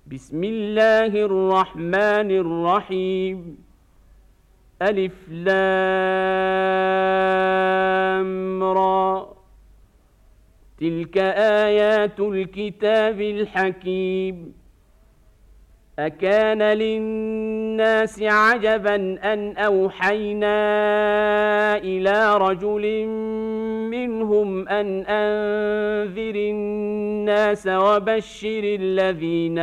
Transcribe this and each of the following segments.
بسم الله الرحمن الرحيم. ألف لام را. تلك آيات الكتاب الحكيم. أكان للناس عجبا أن أوحينا إلى رجل منهم أن أنذر الناس وبشر الذين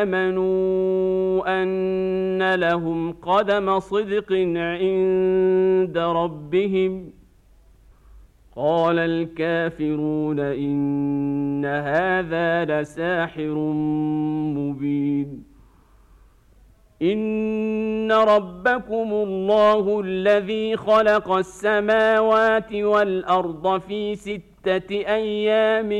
آمنوا أن لهم قدم صدق عند ربهم. قال الكافرون إن هذا لساحر مبين. إن ربكم الله الذي خلق السماوات والأرض في 6 أيام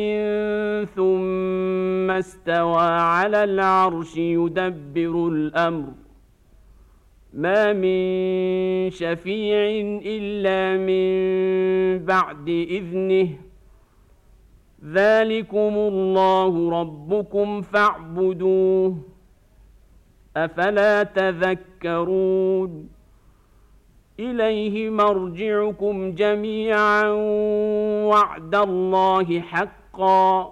ثم استوى على العرش يدبر الأمر. ما من شفيع إلا من بعد إذنه. ذلكم الله ربكم فاعبدوه. أفلا تذكرون. إليه مرجعكم جميعا وعد الله حقا.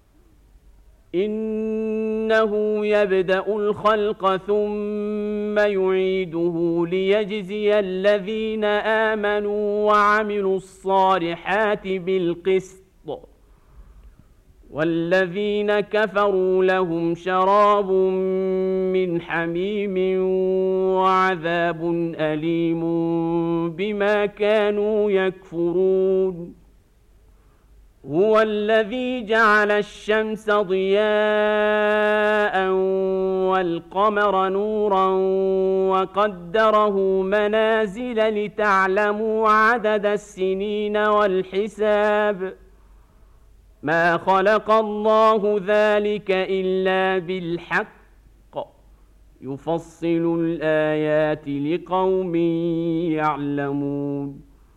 إنه يبدأ الخلق ثم يعيده ليجزي الذين آمنوا وعملوا الصالحات بالقسط، والذين كفروا لهم شراب من حميم وعذاب أليم بما كانوا يكفرون. هو الذي جعل الشمس ضياء والقمر نورا وقدره منازل لتعلموا عدد السنين والحساب. ما خلق الله ذلك إلا بالحق. يفصل الآيات لقوم يعلمون.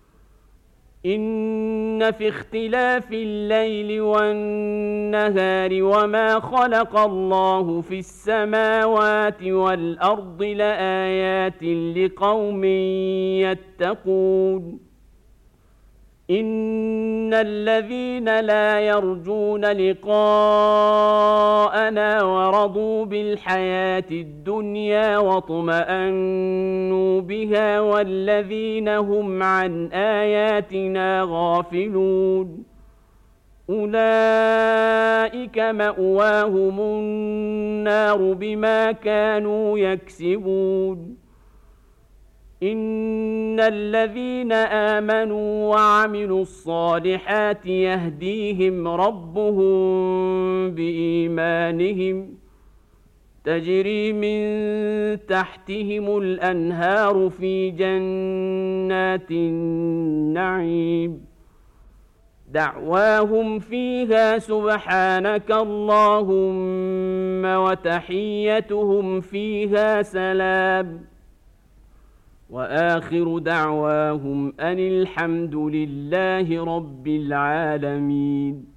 إن في اختلاف الليل والنهار وما خلق الله في السماوات والأرض لآيات لقوم يتقون. إن الذين لا يرجون لقاءنا ورضوا بالحياة الدنيا واطمأنوا بها والذين هم عن آياتنا غافلون أولئك مأواهم النار بما كانوا يكسبون. إن الذين آمنوا وعملوا الصالحات يهديهم ربهم بإيمانهم تجري من تحتهم الأنهار في جنات النعيم. دعواهم فيها سبحانك اللهم وتحيتهم فيها سلام. وآخر دعواهم أن الحمد لله رب العالمين.